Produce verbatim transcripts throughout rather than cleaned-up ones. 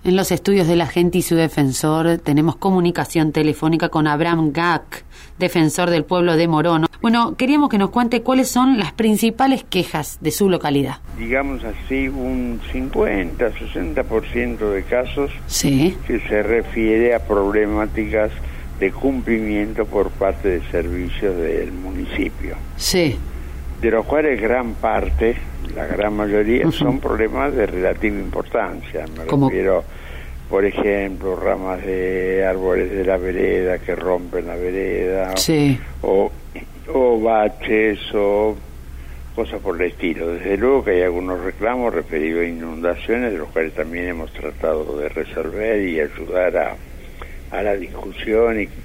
En los estudios de la gente y su defensor tenemos comunicación telefónica con Abraham Gac, defensor del pueblo de Morono. Bueno, queríamos que nos cuente cuáles son las principales quejas de su localidad. Digamos así, un cincuenta, sesenta por ciento de casos sí. que se refiere a problemáticas de cumplimiento por parte de servicios del municipio. Sí. De los cuales gran parte, la gran mayoría, uh-huh. son problemas de relativa importancia. Me ¿Cómo? refiero, por ejemplo, ramas de árboles de la vereda que rompen la vereda, sí. o, o baches, o cosas por el estilo. Desde luego que hay algunos reclamos referidos a inundaciones, de los cuales también hemos tratado de resolver y ayudar a, a la discusión y,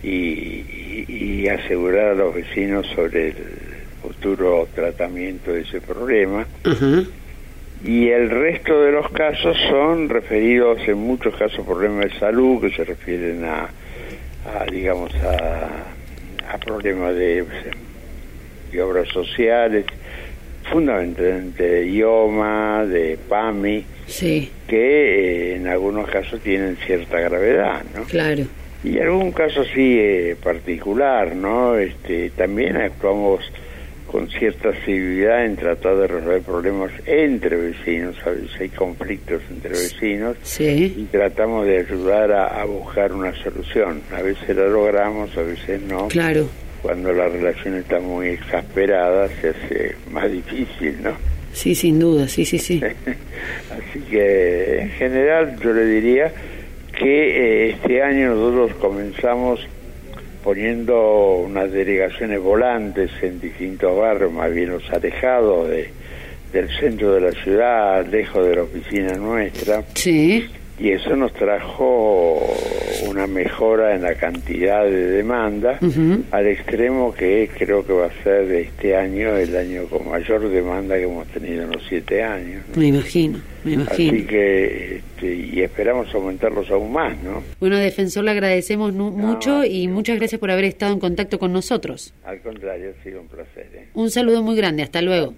y, y asegurar a los vecinos sobre el futuro tratamiento de ese problema. Uh-huh. Y el resto de los casos son referidos en muchos casos a problemas de salud que se refieren a, a digamos a, a problemas de, de obras sociales, fundamentalmente de IOMA, de PAMI, sí. que eh, en algunos casos tienen cierta gravedad, ¿no? Claro. Y en algún caso sí eh, particular, ¿no? Este, también actuamos con cierta civilidad en tratar de resolver problemas entre vecinos. A veces hay conflictos entre vecinos, sí. y tratamos de ayudar a, a buscar una solución. A veces la logramos, a veces no. Claro. Cuando la relación está muy exasperada se hace más difícil, ¿no? Sí, sin duda, sí, sí, sí. Así que en general yo le diría que eh, este año nosotros comenzamos poniendo unas delegaciones volantes en distintos barrios, más bien los alejados de, del centro de la ciudad, lejos de la oficina nuestra. Sí. Y eso nos trajo una mejora en la cantidad de demanda, uh-huh. al extremo que creo que va a ser de este año el año con mayor demanda que hemos tenido en los siete años, ¿no? Me imagino, me imagino. Así que, este, y esperamos aumentarlos aún más, ¿no? Bueno, defensor, le agradecemos nu- no, mucho y no. muchas gracias por haber estado en contacto con nosotros. Al contrario, ha sido un placer, ¿eh? Un saludo muy grande, hasta luego.